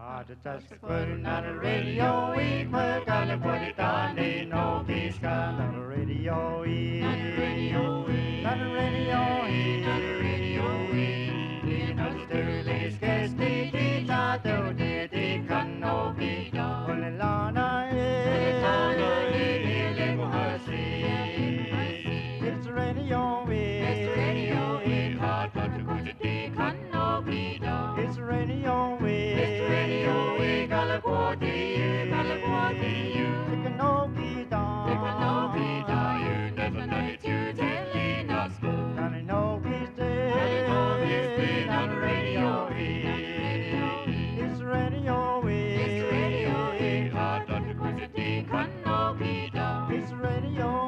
Just putting on the radio, we put on the put it on, ain't no peace on the radio, not the radio, not the radio, not the radio, in Australia's case, they did not do they can no be done. Only Lana, it's radio, it's radio, hard but to put it, they can no be done. It's radio, it's radio, Galaguati, you can no be done. You can no be done, you never know it, you telling us. Can I know he's dead? On the radio, it's radio, it's radio, hard but to put it, they can no be done. It's radio,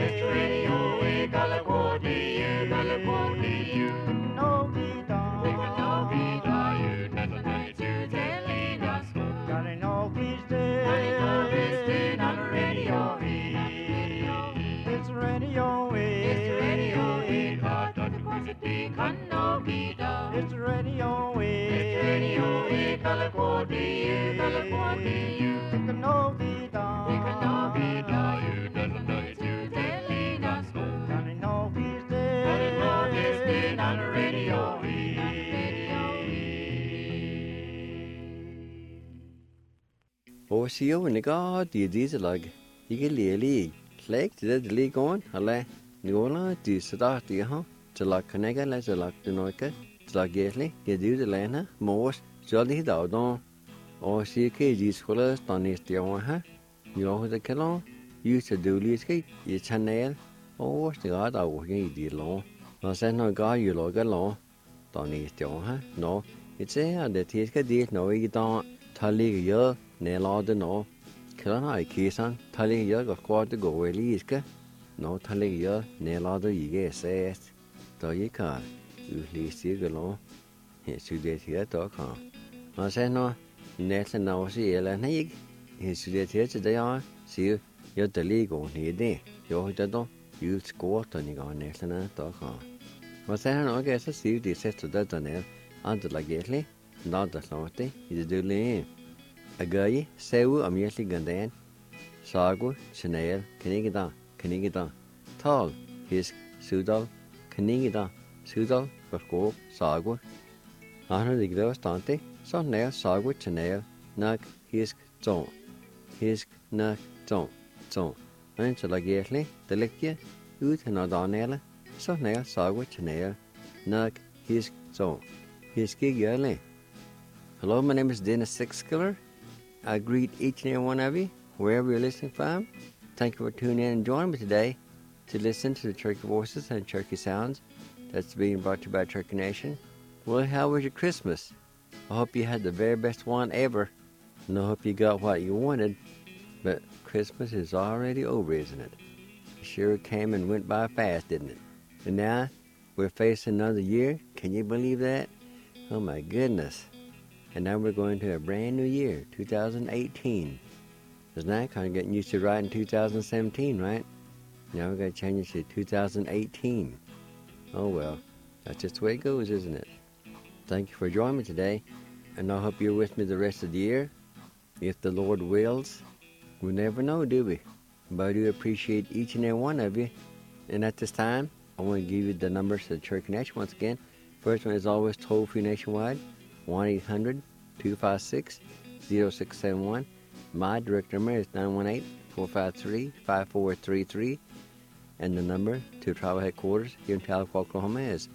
Galaguati, you can no be done. You can no be done, you never know it, you telling us. Can I know he's dead? On the radio, it's radio, it's radio, hard but to put it, they can no be done. It's radio, Galaguati, you can no be done. You can no be done, you never know it, you telling us. Can I know he's dead? Can I know he's dead on the radio? Og sier hun ikke at de lag ikke lærlig slik til det ligger on eller noe de start de har til lag kan ikke lade til lag det noe til lag gæslig det det lande mors så de der da og sier ikke de skulle stande i over her jo det kan jo til det lige skal i channel og det er der jo ikke de lov og så når gør jo logger lov stande i over her nå det er det skal det noget ikke der tager Nelade nå, kan jeg kisen, taler jeg og kvart gå eliske, nå taler jeg nelade ikke ses, da jeg kan utlise lå, jeg studerer her da kan. Og så nå, næsten nå siger eller nej ikke, jeg studerer her til det jeg siger, jeg der ligger ned det, jeg har da udskort og jeg næsten da kan. Og så han også så siger de sætter det der ned, andre lagerlig, når der slår det i det dølige. Agay, sewu amyatli gandan, sagu, chanel, kanigida, tal, hisk, sudal, kanigida, sudal, barko, sagu. Ahna digda stante, så nær sagu, chanel, nak, hisk, nak, zon. Men så lagerli, delikje, ud hana danele, så nær sagu, chanel, nak, hisk, zon. Hiski girli. Hello, my name is Dennis Sixskiller. I greet each and every one of you, wherever you're listening from. Thank you for tuning in and joining me today to listen to the Turkey Voices and Turkey Sounds that's being brought to you by Turkey Nation. Well, how was your Christmas? I hope you had the very best one ever, and I hope you got what you wanted, but Christmas is already over, isn't it? It sure came and went by fast, didn't it? And now, we're facing another year. Can you believe that? Oh my goodness. And now we're going to a brand new year, 2018. Because now I'm kind of getting used to writing 2017, right? Now we're going to change it to 2018. Oh well, that's just the way it goes, isn't it? Thank you for joining me today. And I hope you're with me the rest of the year. If the Lord wills. We never know, do we? But I do appreciate each and every one of you. And at this time, I want to give you the numbers to the Turkey Nation once again. First one is always toll-free nationwide. 1-800-256-0671. My direct number is 918-453-5433. And the number to tribal headquarters here in Tahlequah, Oklahoma is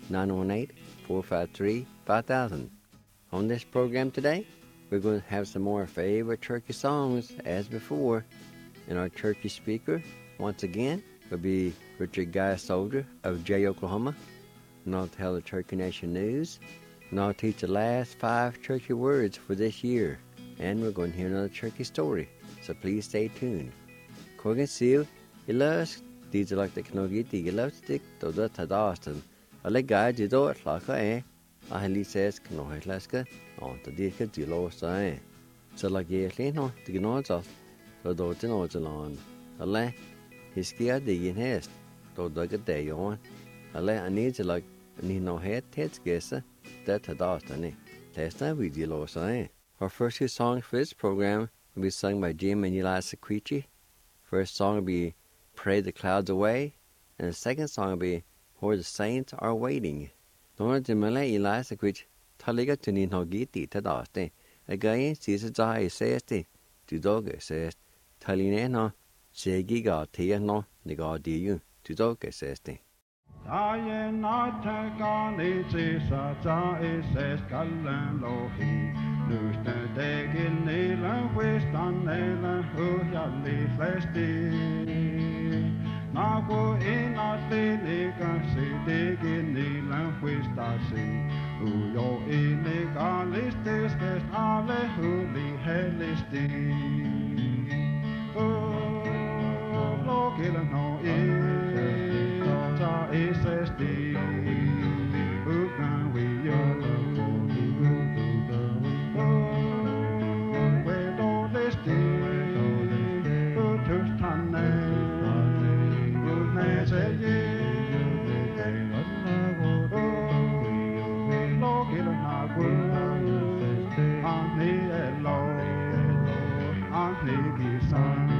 918-453-5000. On this program today, we're going to have some more favorite turkey songs as before. And our turkey speaker, once again, will be Richard Guy Soldier of Jay, Oklahoma. And I'll tell the Turkey Nation news. And I'll teach the last 5 turkey words for this year. And we're going to hear another turkey story. So please stay tuned. Corgan Seal, you love these like the Knogi, you love stick to the Tadaston. I like guys, you do it like I Ahli says, Knohi Laska, on the Dika Dilo Sai. So like Yasli, no, the Gnoza, so do the Nozalan. I like his ski digging hest, do dug a day on. I like I need to like, need no head, heads guesser. Det Tadastani. Testa vi de låser af. Our first two songs for this program will be sung by Jim and Eli Sequici. First song will be Pray the Clouds Away, and the second song will be Where the Saints Are Waiting. Nona Jim and Eli Sequici, Taliga Tunin Hogiti Tadaste, a guy sees a jai says the to dog says, Taline no, Shaggy got tea no, the god you, to dog says the. I am not a gun, it's a jar, it says Callan Lohi. Lose the day in Nila, West on Nila, who shall leave Lesty. Now go in a clinic, see dig in Nila, West I see. Who yo in the garlic, this guest, alle who be hellisty. Oh, look at no is a stee, who can we where do they stay? Who to stand there? Who knows a year? Look at a good, Auntie Elo, Auntie Gisan.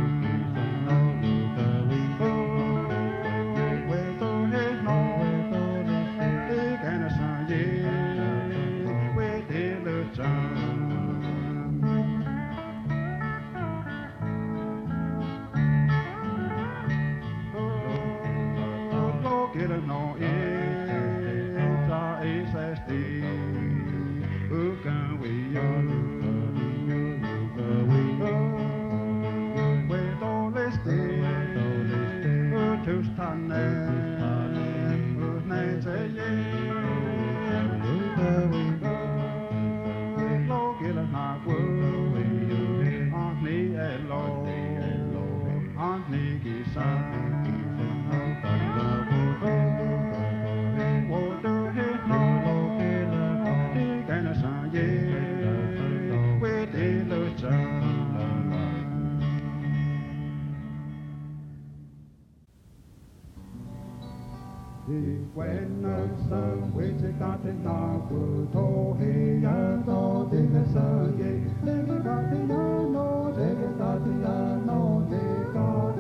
When the sun which got in our good, oh, he and all the sun, they got the no, they got the no, they got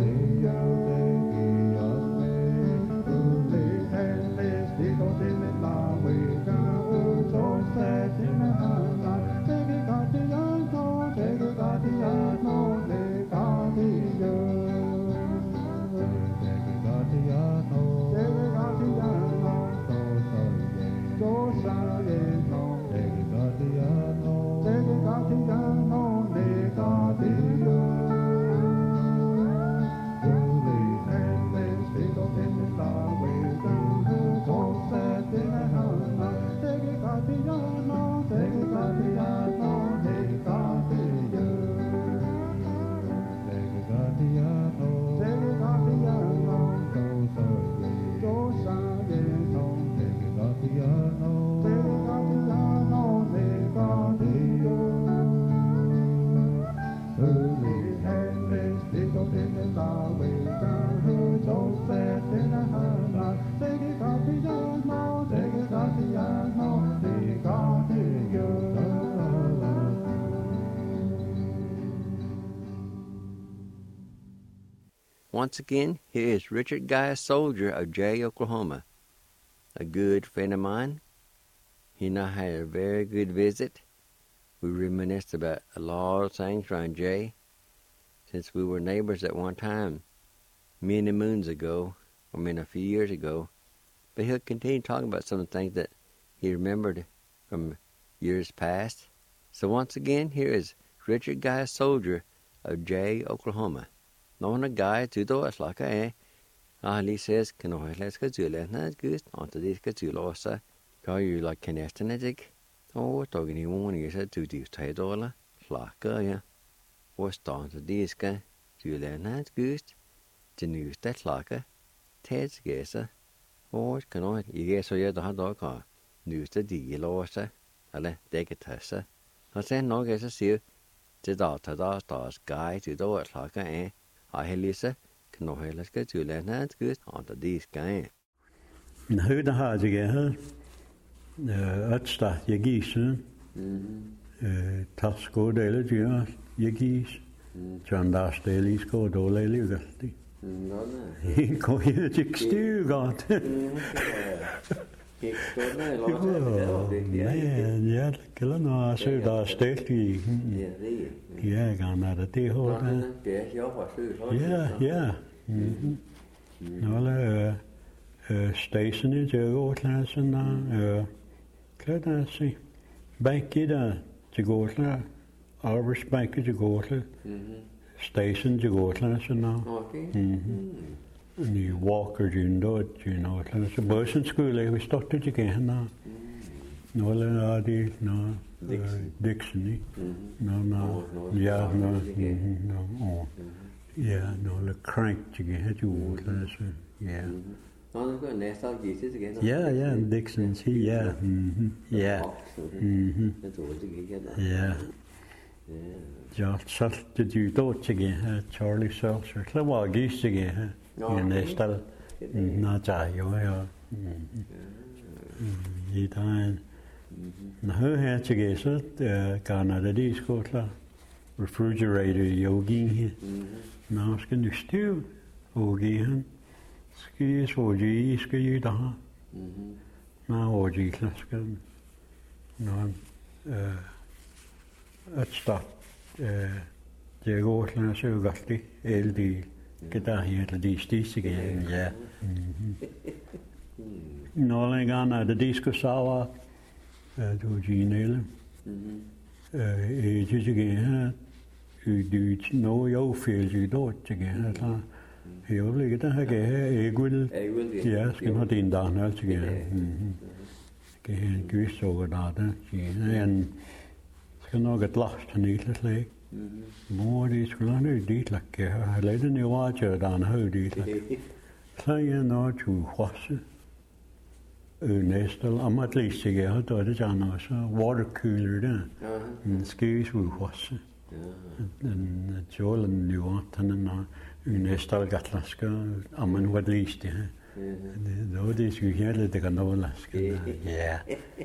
Once again, here is Richard Guy Soldier of Jay, Oklahoma. A good friend of mine. He and I had a very good visit. We reminisced about a lot of things around Jay, since we were neighbors at one time, many moons ago, a few years ago. But he'll continue talking about some of the things that he remembered from years past. So once again, here is Richard Guy Soldier of Jay, Oklahoma. Någon guy to do it like he says, can I let's go to it? Good. Onto this go to Losa. Call you like kinesthetic. Oh, talking he won't use it to do $10. Like yeah. What's down to this guy? To learn good. To use that like a Ted's guess. Oh, can I? You guess so you don't have car. News the deal Losa. Alle, take it test. I said, no guess I see the daughter does guy to do it like I Lisa, can no let's go to learn good on the this guy. Hur det här jag utstart jag gisen. Tasko dele dyr, jeg gives. John Lars Daly sko dole liugasti. Nå, Går jeg til styr godt. Ja, det gælder når så der stelt i. Ja, gerne det hold. Ja. Nå la station i Jørgensen kan der se. Banke der til Gotland. Arbejdsbanke til Gotland. Station til Gotland så nå. Ni walker jindot Gotland så bussen skulle vi starte til igen. Nå la det nå Dixon i. Nå. Ja, nå. Ja, nå la crank til igen til Gotland så. Ja. Nå, nu går næste år givet til igen. Ja, Dixon siger ja. Ja. Det tror jeg ikke igen. Ja. Ja, så det du dog til igen Charlie Seltzer. Så var givet til igen i næste år. Nå, jo. I dag når jeg her til igen så gerne det de skulle klar. Refrigerator yogi her. Nå, skal du styre yogi her. Skal så de skal I der. Nå, de klasker. Nå, at start det går sådan så godt det de kan der her de stis igen ja. Nå længere det de skal så du ginelle. Det igen her. Du nå jo fejl du igen så. Jo, ligger der her ægul. Ja, skal have din dag når til igen. Kan en gys så der en skal nok et last han ikke slet. Mor det skulle han ikke dit lakke. Jeg lavede den jo at der han havde dit lakke. Så jeg når du hosse. Næste amat lige sig jeg der det sådan også water cooler der. Skis ud hosse. Den jolen jo den næste gatlaska amman vad lige det. Det det skulle hele det kan nå laska. Ja.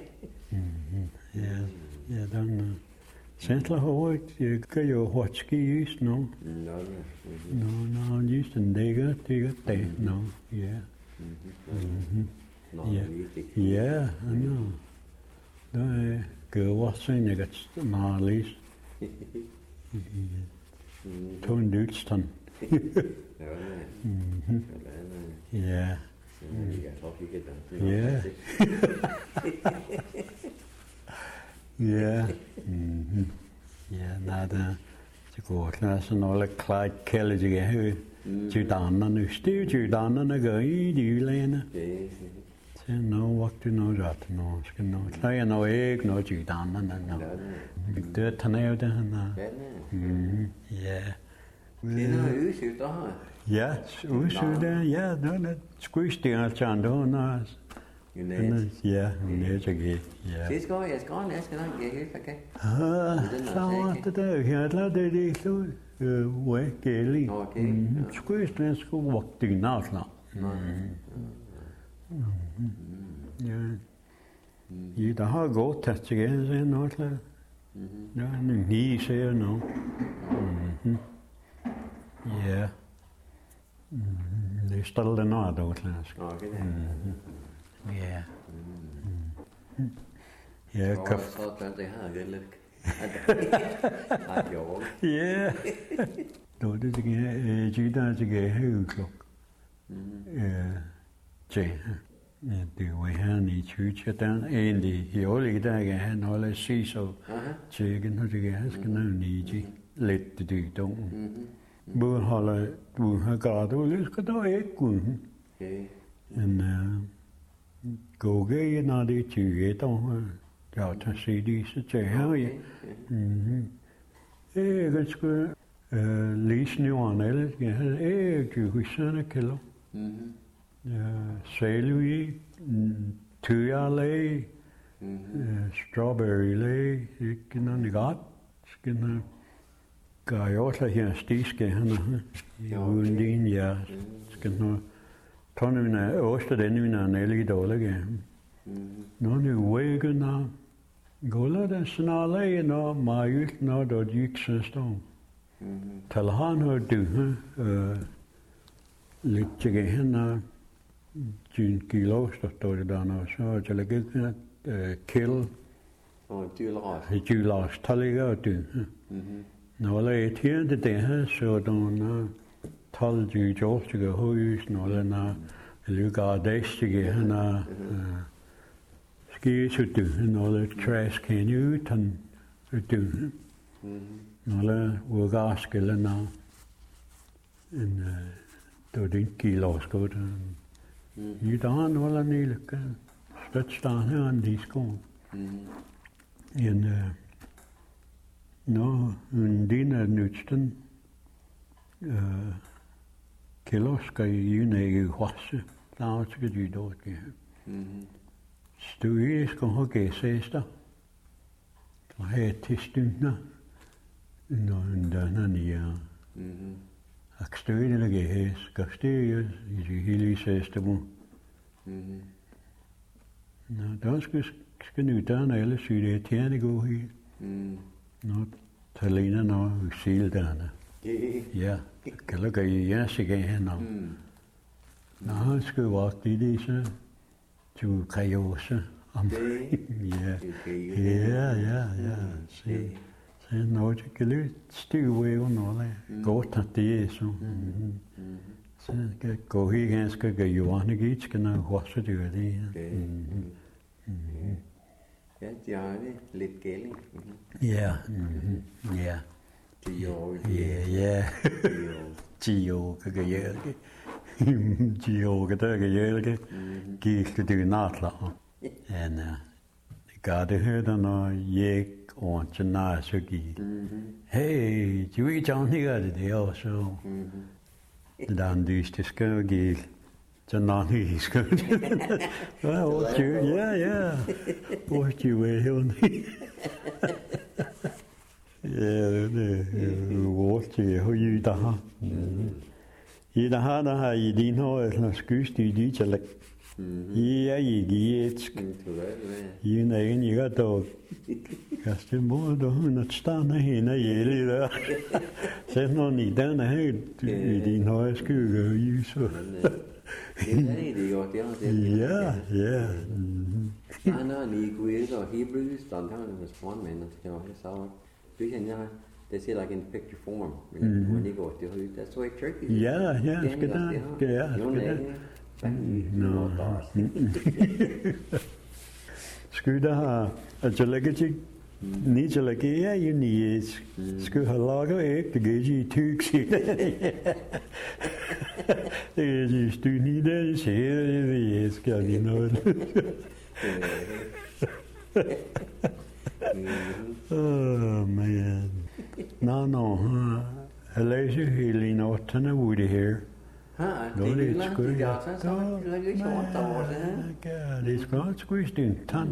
Ja, den Central Hawaii, jeg kan jo hurtigt ske nu. Nå, just den det nå, ja. Ja, nå. Der gør også sådan jeg kan meget Tone Dudeston. Ja. Ja. Ja. Ja, nada. Det går klart sådan noget Clyde Kelly til at høre. Judannerne, Judannerne går i de lande. Så nu vokter noget ret nu. Skal nu. Så er noget ikke noget Judannerne nu. Det han er jo det han er. Ja. Det er noget udsøgt der. Ja, udsøgt der. Ja, det er squeeze det alt andet. Ja, net ikke. Ja. Det skal jeg skal næste gang jeg helt okay. Så det her der det så hvad gælder. Okay. Squeeze det skulle vokte navsla. Ja. Ja, der har gået tæt til igen så noget der. Ja, ni ser nu. Ja. Det står der noget der klask. Okay. Ja. Ja, kaffe. Så det har jeg lidt. Ja. Då det tycker Gita tycker högklok. Ja. Det var han i Tyskland der egentlig i årlige dage han holder sig så tjekken og det han skal nå nige lidt det dog. Hvor holder du har gået og lidt skal der ikke kun. Men gå igen når det 20 år. Ja, der ser de så til her. Jeg skal læse nøjeren alle. Jeg havde ikke huset kælder. Salvie, tøjerlæg, strawberry-læg, ikke noget godt. Skal noget gør jeg også her stigskærerne. Uden din, ja. Skal noget tonne ost og denne min er nælge dårlig. Nå, det er væggen der. Gola den snarle nå majult nå da dyksøstå. Tal han har du litt gehen Jyn kilos då det där så jag lägger kill Og dyr ras. julas taliga du. Nå la det det her så då tal ju jortiga hus nå la lugar destige hana ski så du nå la trash can you tan du. Nå la ugaskele nå en då den kilos går I dag nå la nylke støttstan her en disko. En nå en dina nutsten kilos skal june I huske der skal du dog Stui skal ha gesesta. Og her til stundna. Nå undana nia. Ak støyne lage her skal støye I det hele sesta mu. Nå der skal nu der alle syge tjerne gå her. Nå talena nå sil derne. Ja, kan lage ja sig her nå. Nå skal vagte det så du kajose om ja så nå det kan lidt støve jo nå der godt at det så så kan gå her ganske gå Johan gik skal nå hosse det Ja, det er det. Lidt gælling. ja Gio kan gøre det. Gio kan gøre det. Gik det natla. En gør det hørte når jeg og til nej så gik. Hey, du I don't hear det også. Dan dus det skal gik. Så nej skal. Ja. Hvor du er hun. Ja, det hvor det høj der. I der har I din hår skyst I dit eller. Ja, I gietsk. I en I har dog. Kaste mod og hun at stande hende i der. Så når ni den her I din hår skygge I så. Det er godt, Ja. Anna ni Greek or Hebrews don't have them as one man to know so they say like in picture form when you go to that's the way church is. Ja, skal no. Skal der have at jeg lægger til ni til lægge ja I ni skal have laget ikke det I tyks det er styr ni der siger det skal vi noget. Oh man. No. Hello, Helene Ottana Woody here. Det er sgu ja, så det er ikke så der ja, det skal også squeeze din tand.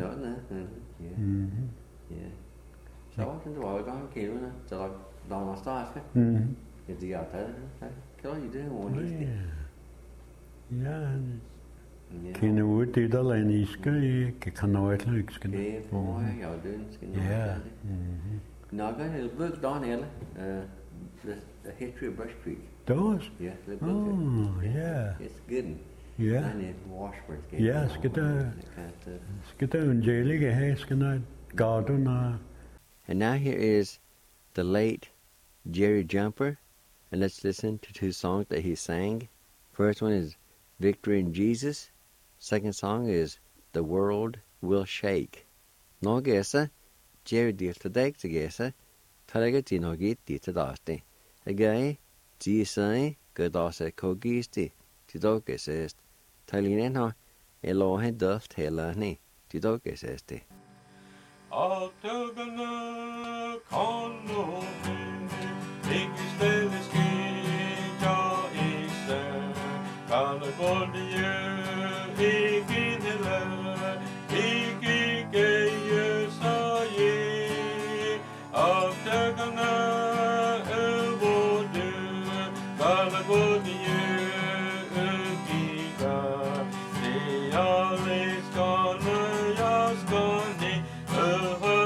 Ja. Så kan du også gang kævene, så der er start. Ja, det er taget. Kan du det ordentligt? Ja. Kende ud det der land I skal kan noget ikke skal. Det får jeg og den skal. Ja. Nok er det book down here. The history of Brush Creek. Does? Yeah, the book. Oh, yeah. It's good. Yeah. And it's Washburn. Ja, skal der en jælige her skal noget garden. And now here is the late Jerry Jumper, and let's listen to two songs that he sang. First one is Victory in Jesus. Second song is The World Will Shake. Nå gæsa, Jerry delte deg til gæsa, talega til noe dit til daste. Agai, Jesus, godase kogisti, til dere sest. Talinen har elohen døft hele ni, til dere sest. Avtøgene kan nå finne, ikke stille skitja I seg. Kalle både gjør, ikke nille, ikke geie sa je. Avtøgene både, kalle både gjør, ikke det alle skane, jeg skane,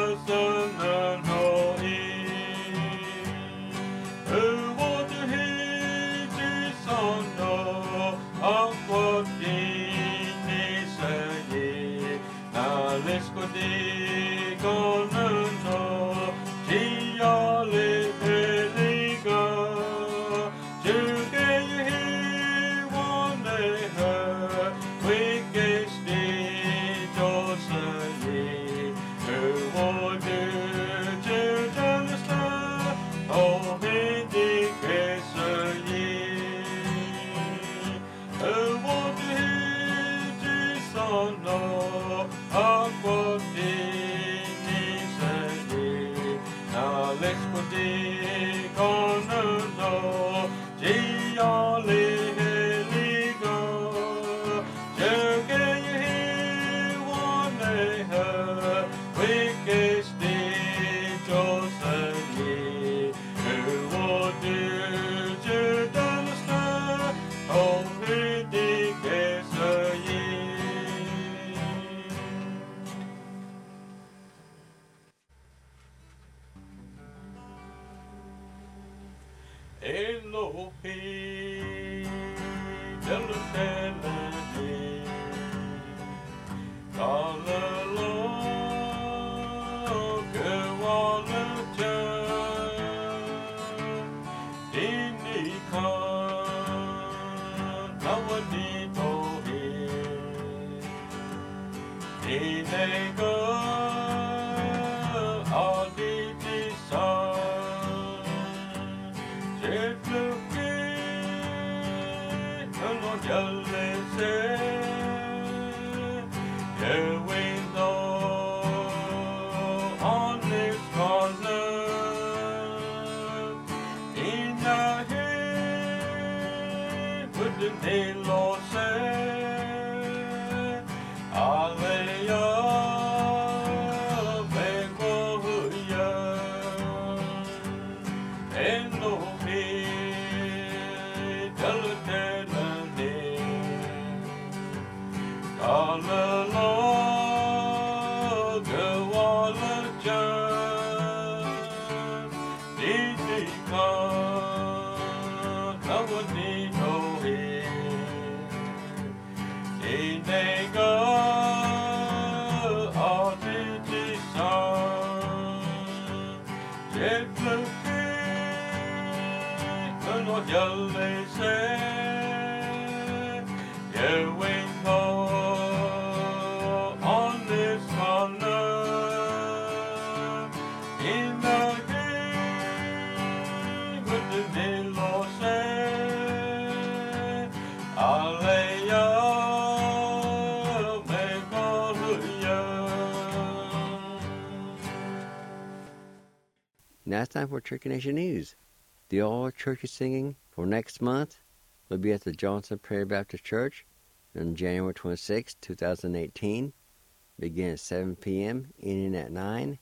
Now it's time for Turkey Nation News. The all churchy singing for next month will be at the Johnson Prairie Baptist Church on January 26, 2018. Begin at 7 p.m., ending at 9.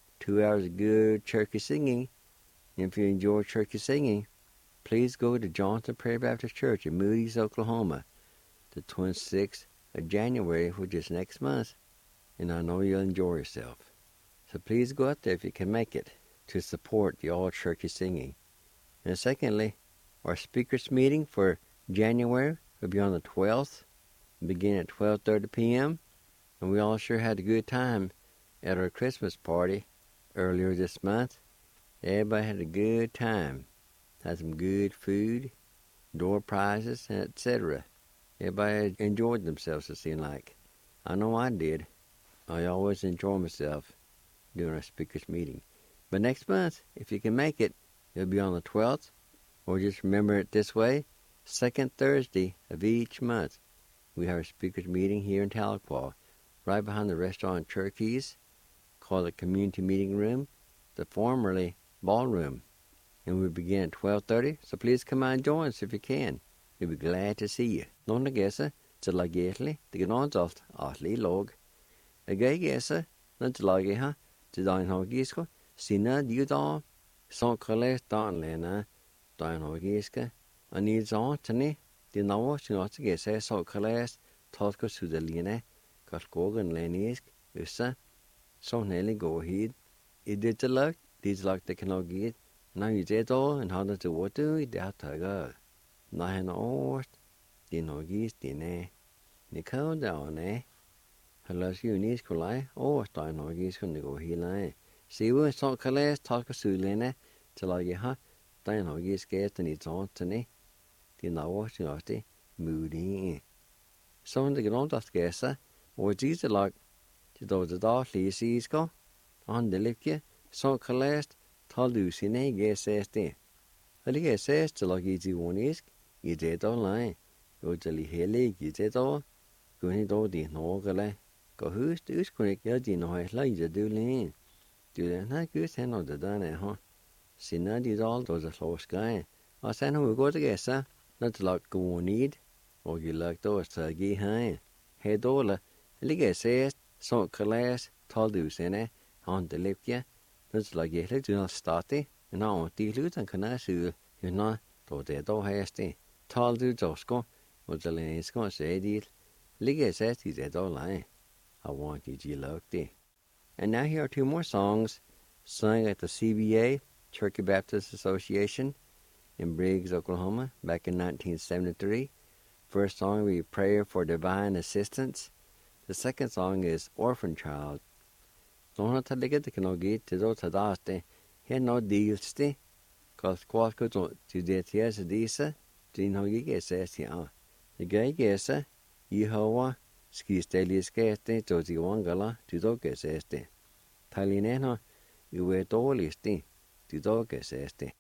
2 hours of good churchy singing. And if you enjoy churchy singing, please go to Johnson Prairie Baptist Church in Moody's, Oklahoma, the 26th of January, which is next month. And I know you'll enjoy yourself. So please go out there if you can make it, to support the all churchy singing. And secondly, our speakers meeting for January will be on the 12th, begin at 12:30 p.m. And we all sure had a good time at our Christmas party earlier this month. Everybody had a good time. Had some good food, door prizes, etc. Everybody enjoyed themselves, it seemed like. I know I did. I always enjoy myself during our speakers meeting. But next month, if you can make it, it'll be on the 12th, or just remember it this way, second Thursday of each month, we have a speakers meeting here in Tahlequah, right behind the restaurant Turkeys, called the Community Meeting Room, the formerly ballroom. And we begin at 12:30, so please come out and join us if you can. We'll be glad to see you. Non gesa, til la getli, det gnonsoft, atli log. Agay gesa, non til la geha, til dain hogisko, Sina diuda, son kale dan lena, dan hogiska, ani zon tani, di nawa sinotge se so kales, tosko sudaline, kaskogan lenisk, ussa, son heli go hid, iditelak, dislak de kanogid, na yuzedo, and how to what do it that taga. Nahan oort, din hogis dine, Nicole down, Halas unis kulai, dan hogis kun go hilai. Sivu son kales talka sulene til la geha dan hogis geten I zontene di nawa sinoti moody. Son de grond af gesa or diese lag til do de da lisisko on de lipje son kales taldu sine geseste. Ali geses til la gizi wonisk I de do lai go de li hele gize do guni do di no gale go hust us kunik ya di no la ide du lin. Do that, not good, send on the done, huh? See, not these all those are slow sky. I send who go to guess, not like go need, or you like those to get high. Hey, dollar, liga says, so class, told you, sene, on the lip, yeah. That's like you do not start it, and now the loot and can I see you know, though they don't hasty. Told you, Josco, was the lane is going to say, deal. Liga says he's a don't lie. I want you look there. And now here are two more songs sung at the CBA, Cherokee Baptist Association, in Briggs, Oklahoma, back in 1973. First song, we Prayer for Divine Assistance. The second song is Orphan Child. Don't have to get the canoe to do to daste. Here no deals, cause qualco to the tears of Disa, Gino Giga says here. The guy guess, Yehovah, ski stelies gate, to the Wangala, to doge says the. Talineno, you were dolisti, to doge says the.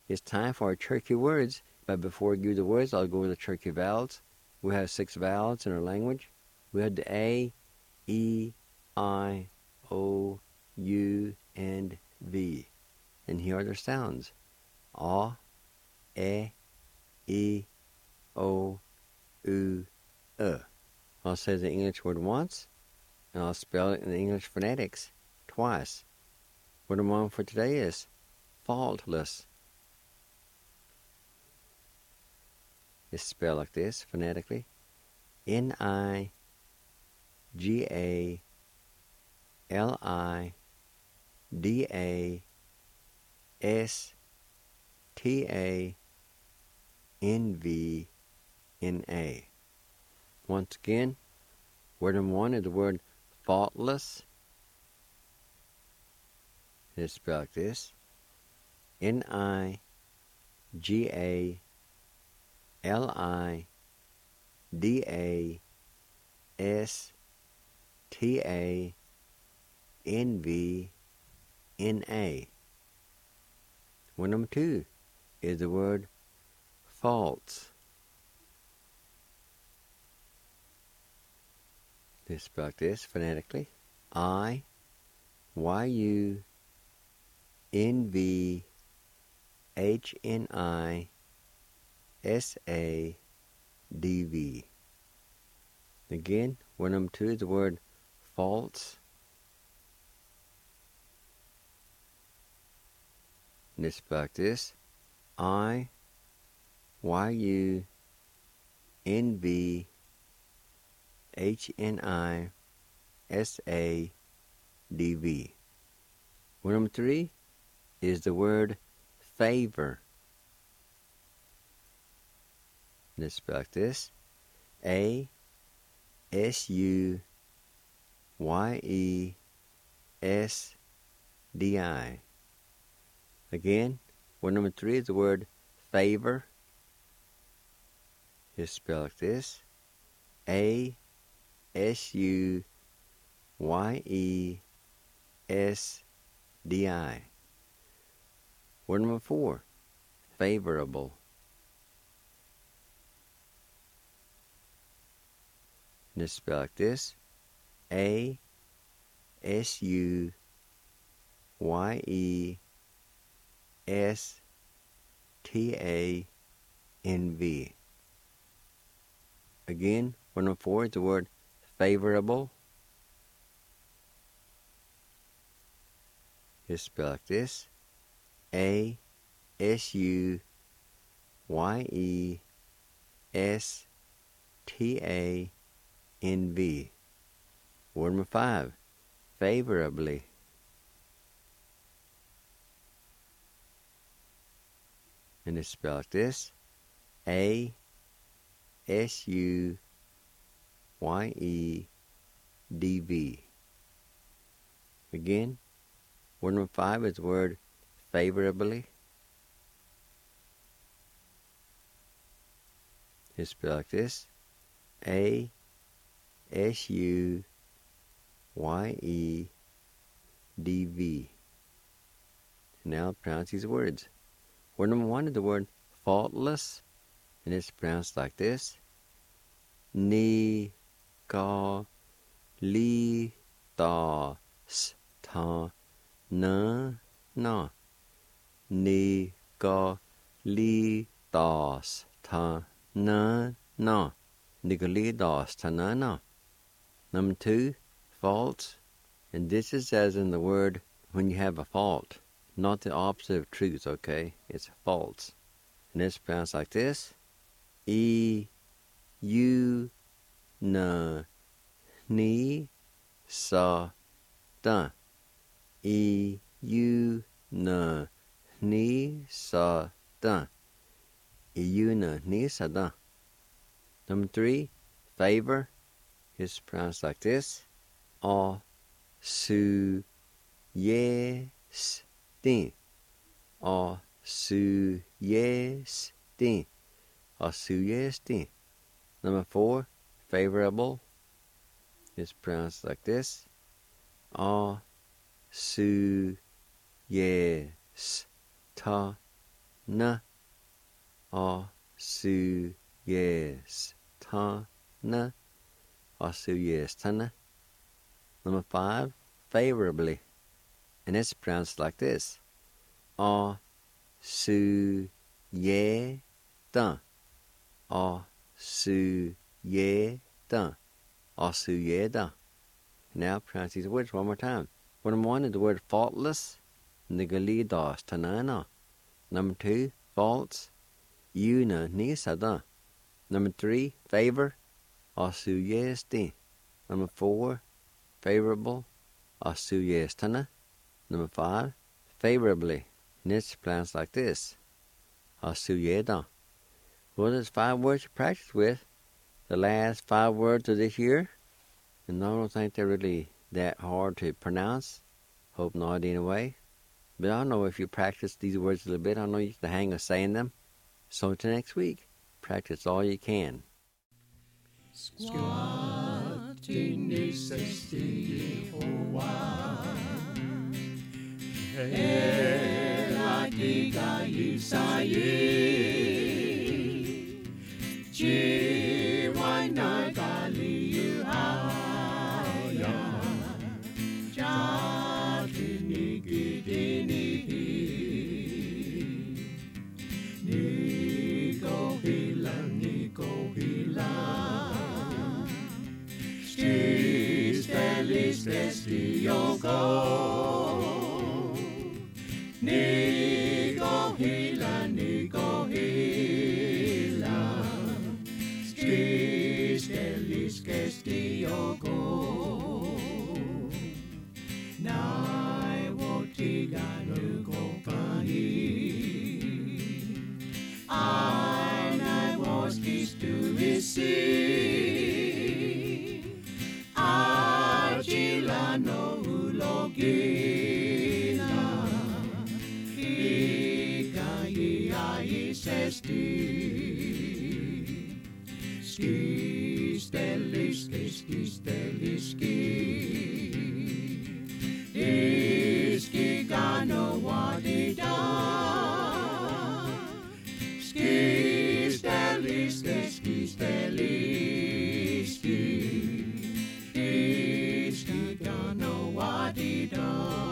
It's time for our Cherokee words, but before I give you the words, I'll go over the Cherokee vowels. We have 6 vowels in our language. We have the A, E, I, O, U, and V. And here are their sounds. A, E, O, U, I'll say the English word once, and I'll spell it in the English phonetics twice. Word I'm on for today is faultless. It's spelled like this phonetically. Nigalidastanva. Once again, word number 1 is the word faultless. It's spelled like this. Nigalidastanva. Word number 2 is the word false. It's spelled like this phonetically. IYUNVHNISADV. Again, word number 2 is the word false. And it's spelled like this. IYUNVHNISADV. Word number 3 is the word favor. And it's spelled like this. ASUYESDI. Again, word number 3 is the word favor. It's spelled like this. ASUYESDI. Word number 4, favorable. And it's spelled like this. ASUYESTANV. Again, word number 4 is the word favorable. It's spelled like this. ASUYESTANV. Word number 5, favorably. And it's spelled like this. ASUYEDV. Again, word number 5 is the word favorably. It's spelled like this. ASUYEDV. Now pronounce these words. Word number 1 is the word faultless, and it's pronounced like this. Ni-ga-li-da-s-ta-na-na. Ni-ga-li-da-s-ta-na-na. Ni-ga-li-da-s-ta-na-na. Number 2, false. And this is as in the word when you have a fault. Not the opposite of truth, okay? It's false. And it's pronounced like this. E-U-N-Ni-sa-da. E-U-N-Ni-sa-da. E-U-N-Ni-sa-da. Number 3, favor. It's pronounced like this. A-su-yes-din. A-su-yes-din. A-su-yes-din. Number 4, favorable. It's pronounced like this. A-su-yes-ta-na-na. na, a, su, yes, ta, na, a, su, yes, ta, na. Number 5, favorably. And it's pronounced like this. A, su, ye, da. A, su, ye, da. A, su, ye, da. Now pronounce these words one more time. Number 1 is the word faultless. Nigali das tanana. Number 2, faults. Una nisada. Number 3, favor. Asuyesti. Number 4, favorable. Asuyestana. Number 5, favorably. And it's pronounced like this. Asuyeda. Well, there's 5 words to practice with. The last 5 words of this year. And I don't think they're really that hard to pronounce. Hope not anyway. But I know if you practice these words a little bit, I know you can hang of saying them. So until next week, practice all you can. Squatting necessity Eladiga Isaie Jiwana Gali Yuhaya Jatini Gidini Nico Hila Stelis Yogo Nico Hila Stelis Yogo Nai Wotiga Nugo Pani I was kissed to receive Agilano Ulogina Ika Sesti Iski Gano Wadida Iski Gano Wadida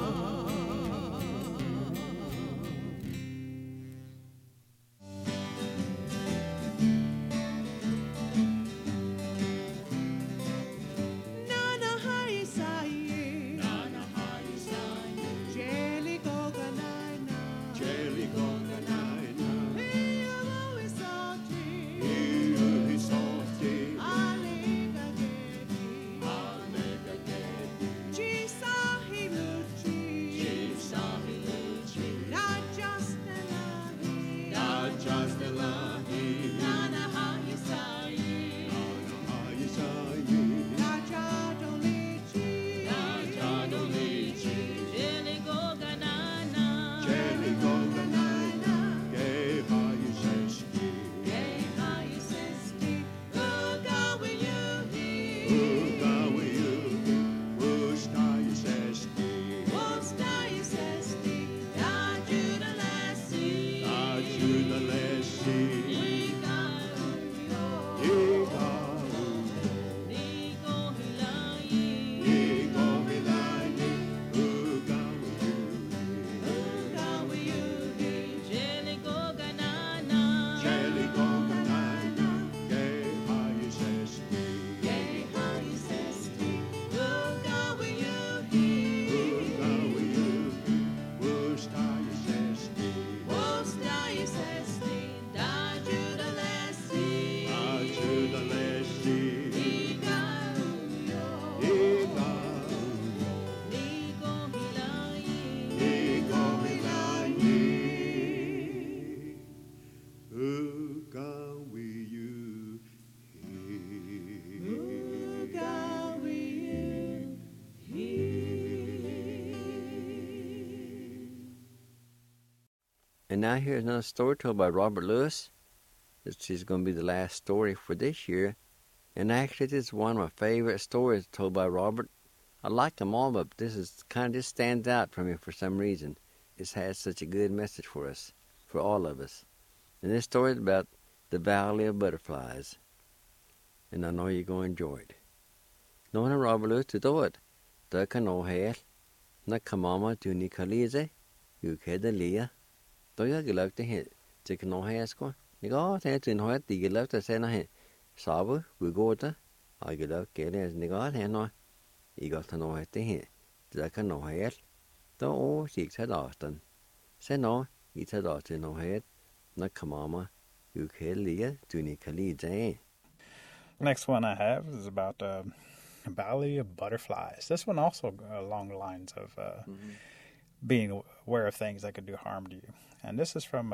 And now here's another story told by Robert Lewis. This is going to be the last story for this year. And actually, this is one of my favorite stories told by Robert. I like them all, but this is kind of just stands out for me for some reason. It has such a good message for us. for all of us. And this story is about the Valley of Butterflies. And I know you're going to enjoy it. Nå har Robert lyst til det. Det kan nå her. Når kamama du ni kalize, du keder lia. Da jeg geløk det her. Det kan nå her sko. Jeg går til en højt, de geløk det sender her. Sabu, vi går der. Og jeg geløk gælder, jeg går her nå. Jeg går til nå her det her. Det kan nå her. Da gik til aften. Så nå, I tager aften nå her. Når kamama du keder lia, du ni kalize. Next one I have is about Valley of Butterflies. This one also along the lines of being aware of things that could do harm to you. And this is from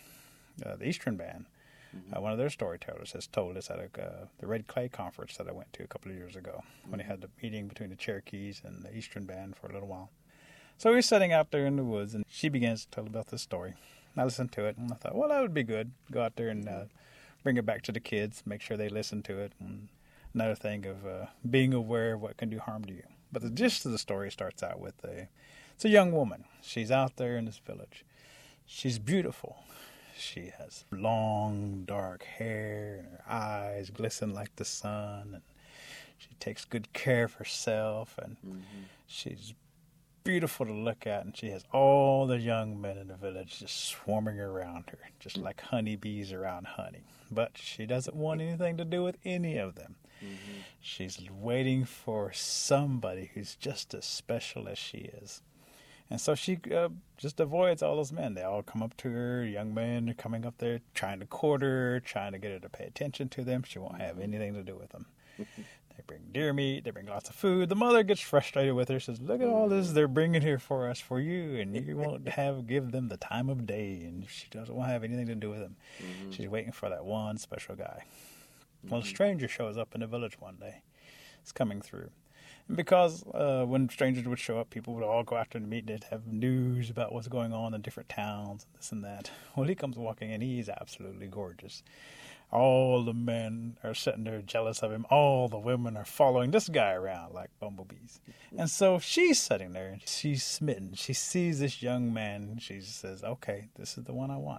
the Eastern Band. One of their storytellers has told us at the Red Clay conference that I went to a couple of years ago when they had the meeting between the Cherokees and the Eastern Band for a little while. So we were sitting out there in the woods, and she begins to tell about this story. And I listened to it, and I thought, well, that would be good. Go out there and bring it back to the kids, make sure they listen to it. And another thing of being aware of what can do harm to you. But the gist of the story starts out with it's a young woman. She's out there in this village. She's beautiful. She has long, dark hair, and her eyes glisten like the sun, and she takes good care of herself, and she's beautiful to look at, and she has all the young men in the village just swarming around her, just like honeybees around honey. But she doesn't want anything to do with any of them. She's waiting for somebody who's just as special as she is. And so she just avoids all those men. They all come up to her. Young men are coming up there trying to court her, trying to get her to pay attention to them. She won't have anything to do with them. They bring deer meat. They bring lots of food. The mother gets frustrated with her, says, look at all this they're bringing here for us, for you, and you won't give them the time of day. And she doesn't want to have anything to do with them. She's waiting for that one special guy. Well, a stranger shows up in the village one day. It's coming through. And because when strangers would show up, people would all go after the meet. They'd have news about what's going on in different towns, and this and that. Well, he comes walking in. He's absolutely gorgeous. All the men are sitting there jealous of him. All the women are following this guy around like bumblebees. And so she's sitting there, and she's smitten. She sees this young man, and she says, okay, this is the one I want.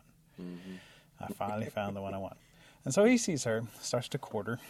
I finally found the one I want. And so he sees her, starts to court her,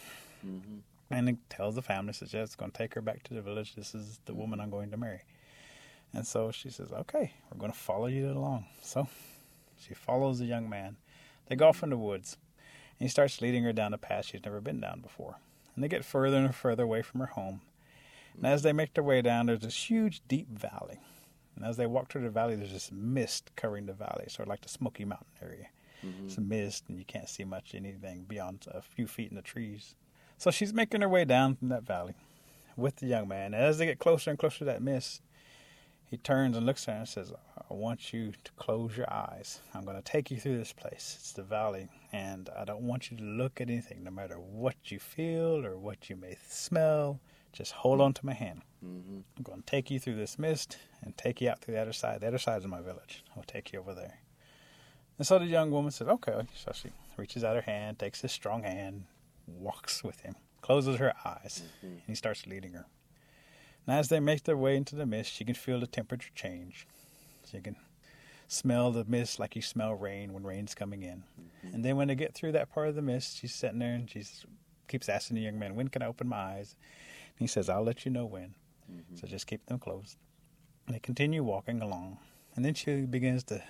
and he tells the family, says, yeah, it's going to take her back to the village. This is the woman I'm going to marry. And so she says, okay, we're going to follow you along. So she follows the young man. They go off in the woods, and he starts leading her down a path she's never been down before. And they get further and further away from her home. And as they make their way down, there's this huge, deep valley. And as they walk through the valley, there's this mist covering the valley, sort of like the Smoky Mountain area. It's a mist, and you can't see much anything beyond a few feet in the trees. So she's making her way down from that valley with the young man. And as they get closer and closer to that mist, he turns and looks at her and says, I want you to close your eyes. I'm going to take you through this place. It's the valley, and I don't want you to look at anything, no matter what you feel or what you may smell. Just hold on to my hand. I'm going to take you through this mist and take you out to the other side. The other side is my village. I'll take you over there. And so the young woman says, okay. So she reaches out her hand, takes his strong hand, walks with him, closes her eyes, and he starts leading her. And as they make their way into the mist, she can feel the temperature change. She can smell the mist like you smell rain when rain's coming in. And then when they get through that part of the mist, she's sitting there and she keeps asking the young man, when can I open my eyes? And he says, I'll let you know when. So just keep them closed. And they continue walking along. And then she begins to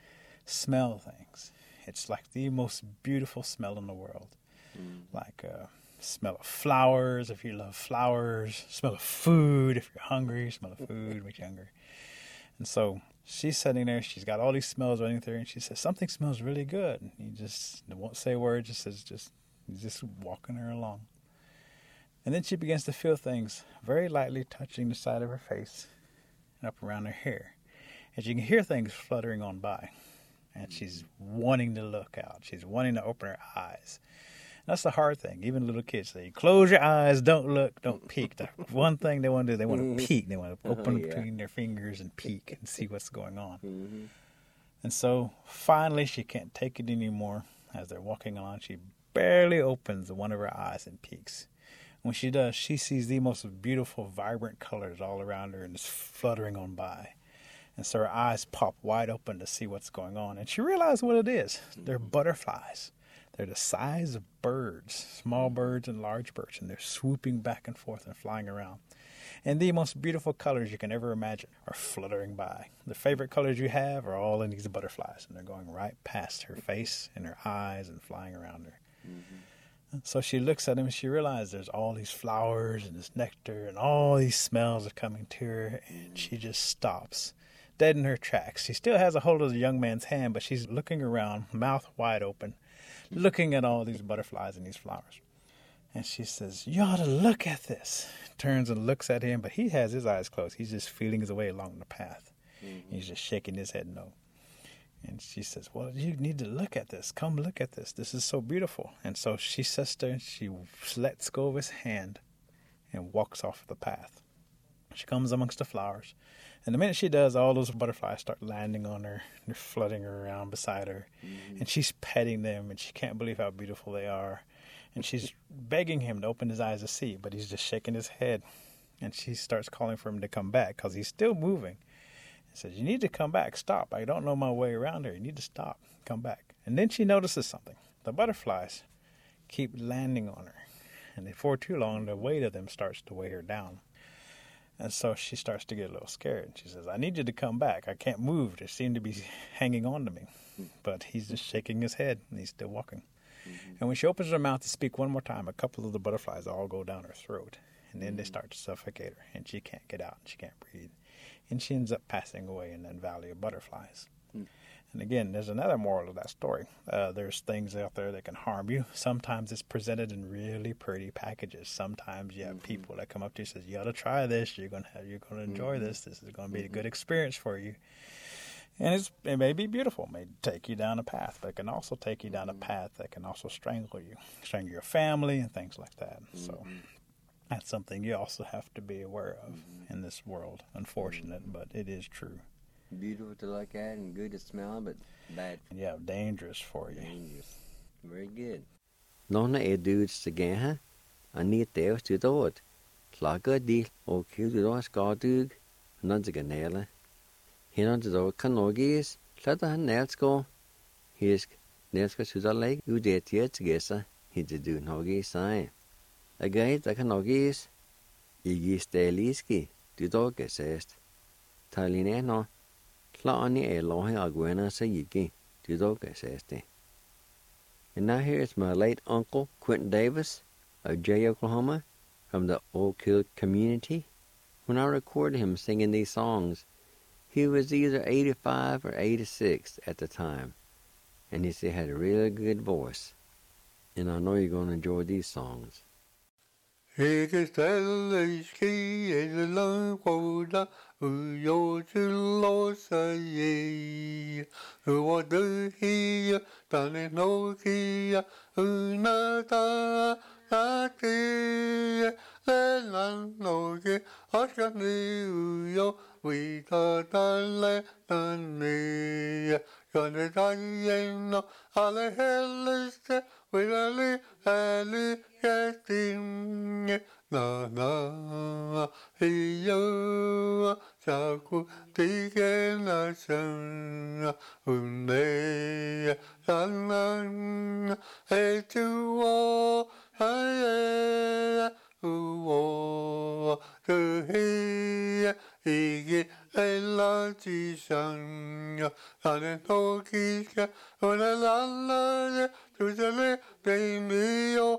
smell things. It's like the most beautiful smell in the world. Like smell of flowers if you love flowers, smell of food if you're hungry, smell of food makes you hungry. And so she's sitting there, she's got all these smells running through, and she says, something smells really good. And he just won't say a word, he's just walking her along. And then she begins to feel things very lightly touching the side of her face and up around her hair. And she can hear things fluttering on by. And she's wanting to look out. She's wanting to open her eyes. And that's the hard thing. Even little kids say, close your eyes, don't look, don't peek. The one thing they want to do, they want to peek. They want to open between their fingers and peek and see what's going on. And so finally she can't take it anymore. As they're walking along, she barely opens one of her eyes and peeks. When she does, she sees the most beautiful, vibrant colors all around her and it's fluttering on by. And so her eyes pop wide open to see what's going on. And she realized what it is. They're butterflies. They're the size of birds, small birds and large birds, and they're swooping back and forth and flying around. And the most beautiful colors you can ever imagine are fluttering by. The favorite colors you have are all in these butterflies, and they're going right past her face and her eyes and flying around her. Mm-hmm. So she looks at him and she realizes there's all these flowers and this nectar and all these smells are coming to her, and she just stops, dead in her tracks. She still has a hold of the young man's hand, but she's looking around, mouth wide open, looking at all these butterflies and these flowers. And she says, "You ought to look at this." Turns and looks at him, but he has his eyes closed. He's just feeling his way along the path. Mm-hmm. He's just shaking his head no. And she says, "Well, you need to look at this. Come look at this. This is so beautiful." And so she says to him, she lets go of his hand and walks off the path. She comes amongst the flowers. And the minute she does, all those butterflies start landing on her. They're flooding around beside her. Mm-hmm. And she's petting them, and she can't believe how beautiful they are. And she's begging him to open his eyes to see, but he's just shaking his head. And she starts calling for him to come back because he's still moving. She says, "You need to come back. Stop. I don't know my way around here. You need to stop. Come back." And then she notices something. The butterflies keep landing on her. And before too long, the weight of them starts to weigh her down. And so she starts to get a little scared. She says, "I need you to come back. I can't move. They seem to be hanging on to me." But he's just shaking his head, and he's still walking. Mm-hmm. And when she opens her mouth to speak one more time, a couple of the butterflies all go down her throat. And then they start to suffocate her, and she can't get out, and she can't breathe. And she ends up passing away in that valley of butterflies. Mm. And again, there's another moral of that story. There's things out there that can harm you. Sometimes it's presented in really pretty packages. Sometimes you have people that come up to you and says, "You ought to try this. You're going to enjoy this. This is going to be a good experience for you." And it may be beautiful. It may take you down a path, but it can also take you down a path that can also strangle your family and things like that. So that's something you also have to be aware of in this world. Unfortunate, but it is true. Beautiful to look at and good to smell, but bad. Yeah, dangerous for you. Dangerous. Very good. Nona dudes together. I need those to do it. Lager deal or kill the doors guardug. None to nail. Hinder det dog kan någis, klatter han nærtskår. Hisk, nærtskår synes jeg ikke, udet jeg til gæster, hinder du någis sig. Agait, der kan någis, ikke staliski, du dog gæsest. Talinæner, klaren i lohe aguena sig ikke, du dog gæsest. And now here is my late uncle, Quentin Davis, of Jay, Oklahoma, from the Oak Hill community. When I recorded him singing these songs, he was either 85 or 86 at the time, and he said he had a really good voice. And I know you're going to enjoy these songs. Ikke stille ski eller langråda, jo til låsa je. Hvor du higer, der er nokia, unata, ati, lelan noke, oska ni jo, vi ta le, Gonna die alle helligste, vil alle getting na hiyo saku tigena san unne lan etuo haye uo he ige ella ci san ane tokika ona la tutte le mio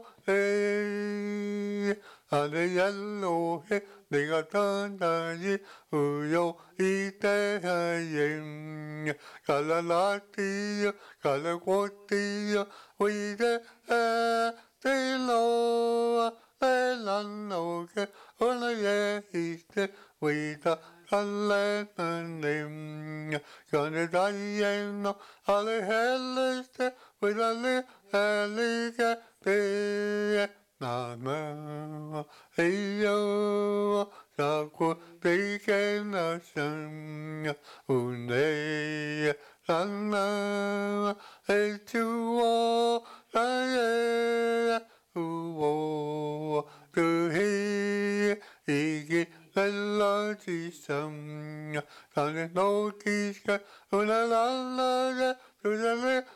ane yellow he negatana ji uyo ite hayen kalalati kalakwoti uide te lo elanoke ona ye ite uida Kallenanim, gonna die no, alle helleste, with alle hellige day. Na, yo, saco, bacon, a sun, une, lana, a two, to he, Ella ci sam, kan no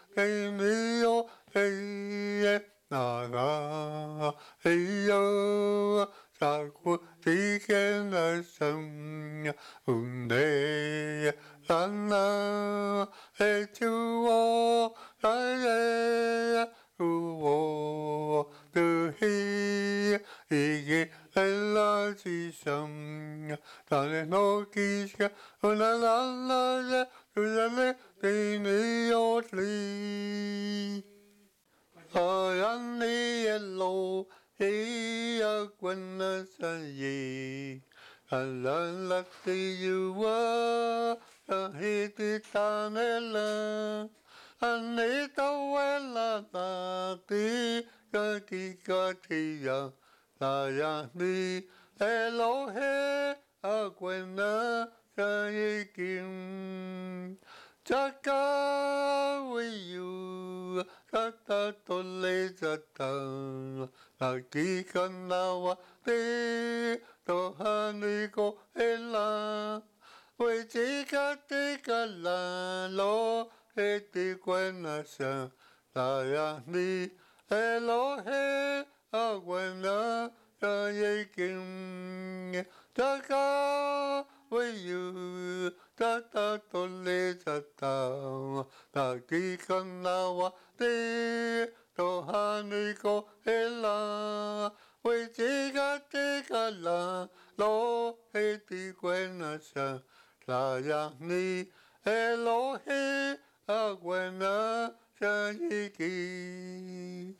hey me yo, hey na na, hey yo, sa ku ti ken na sam, unde la na, hey tu o, hey o, tu he, ige la ti sam, ta le no kiska, una la, una le yo li. I am the yellow, he a gwen sa ye. I learn that you were a hit it on a and it a well at the Katia. I am the hello, he a gwen sa ye king. Chaka with you, tata tole tata, aki kanawa te, tohani ko ela, we tika tika la lo, eti kwenasa, taya ni, elo he, agwena, taye kim, chaka with you. Tata tole tata, taki kanawa te, tohani ko ela, we tika tika la, lo heti kwenasa, taya ni, Elohe agwena sayiki.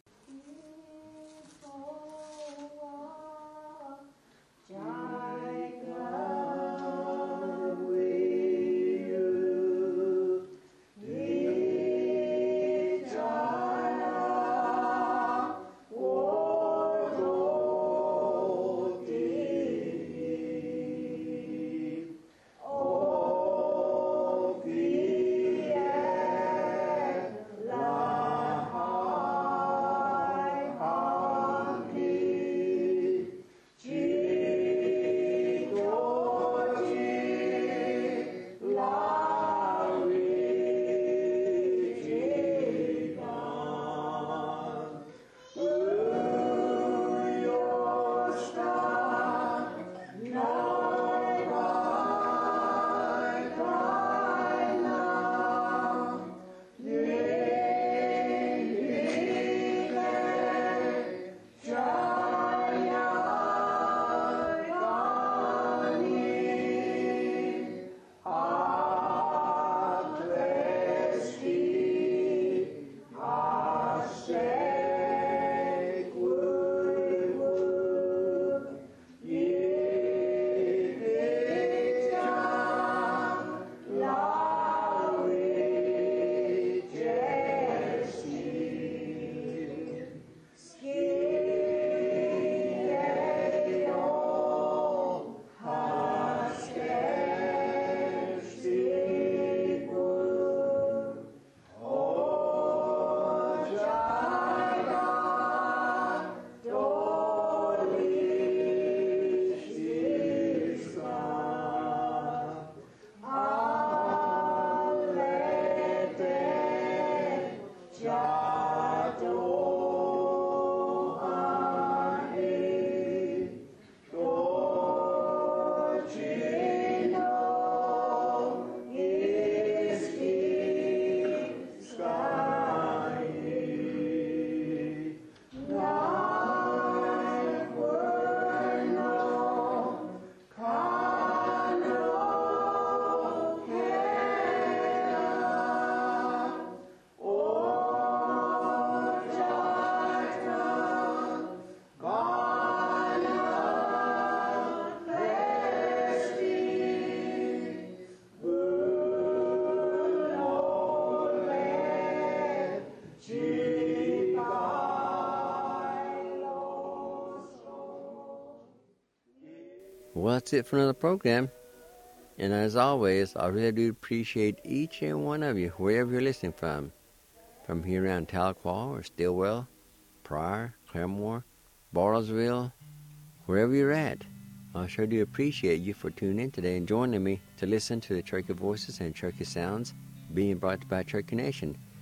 Well, that's it for another program. And as always, I really do appreciate each and one of you, wherever you're listening from here around Tahlequah or Stillwell, Pryor, Claremore, Bartlesville, wherever you're at. I sure do appreciate you for tuning in today and joining me to listen to the Cherokee Voices and Cherokee Sounds being brought to you by Cherokee Nation.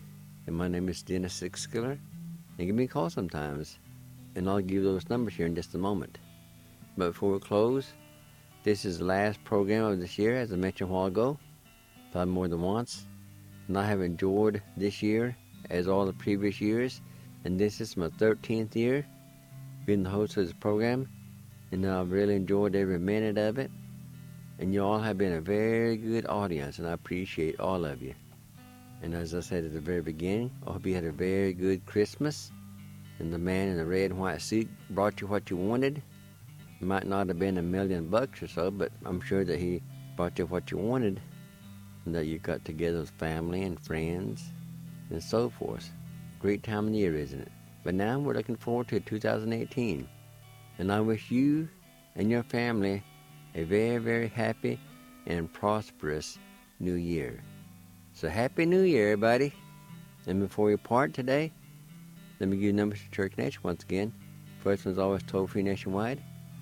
and my name is Dennis Sixskiller. And give me a call sometimes, and I'll give you those numbers here in just a moment. But before we close, this is the last program of this year, as I mentioned a while ago, probably more than once. And I have enjoyed this year as all the previous years, and this is my 13th year being the host of this program, and I've really enjoyed every minute of it. And you all have been a very good audience, and I appreciate all of you. And as I said at the very beginning, I hope you had a very good Christmas, and the man in the red and white suit brought you what you wanted. It might not have been $1 million or so, but I'm sure that he brought you what you wanted, and that you got together with family and friends and so forth. Great time of the year, isn't it? But now we're looking forward to 2018, and I wish you and your family a very, very happy and prosperous new year. So Happy New Year, everybody. And before we part today, let me give you numbers to Church Nation once again. First one's always toll-free nationwide,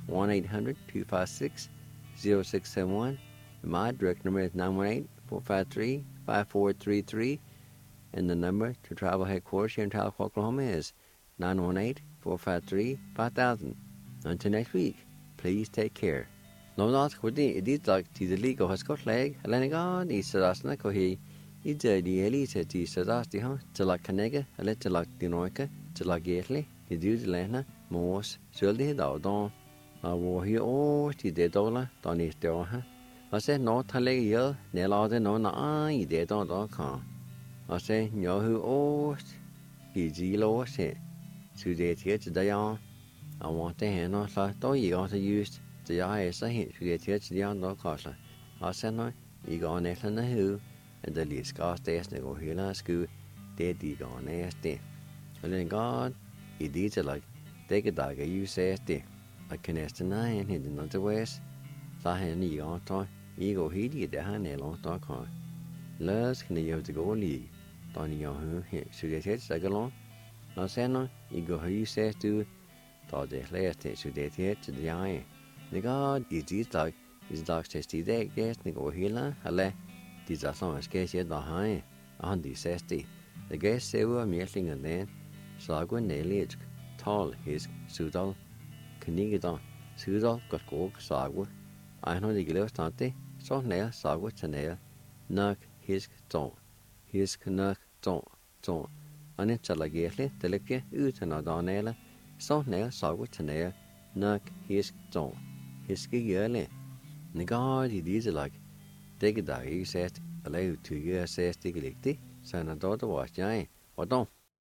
1-800-256-0671. And my direct number is 918-453-5433. And the number to travel headquarters here in Tahlequah, Oklahoma is 918-453-5000. Until next week, please take care. No, not good. It is like the legal has got leg. Alenigan is the last night. He is the elite. Is the last day. To like Canega, a little like the Noica, to like Gately, the dude Lena, Morse, Sully, Dowdon. I war here all the $1 on his door. I said, no, Taleg yell, Nella, no, I did on .com. I said, no, who owes the zero said. So they teach the on. I want to hand on, so you got to use. The eyes are hit to get here to the under castle. I said, no, you go on and who, and the least car stairs and go here at school, they dig on nasty. And then God, he did it like, take a dog, you says, I can ask the 9 in the northwest. So I had you on time, you go here, the hand a long talk on. Less can you have to go league. Don't you know who, so get here, so go along. I said, no, you go here, you says to, thought they last day, so they here to the eye. The God is this dog says the day, guess, they go here, ale. These are some scarce yet behind. On the sesty. The guest say we're meeting and then. Sago Nelly, tall, his Sudal, Knigidon, Sudal, got go, Sago. I know the glove tante, so nail, Sago, Chanel, Nuck, his ton, his knuck, ton. And it's a lagately, the liquor, Utan Donella, so nail, Sago, Chanel, Nuck, his ton. His yearly. The God, he did like, take a dog, he said, allow 2 years, says, take a lick, so I thought it was giant, or don't.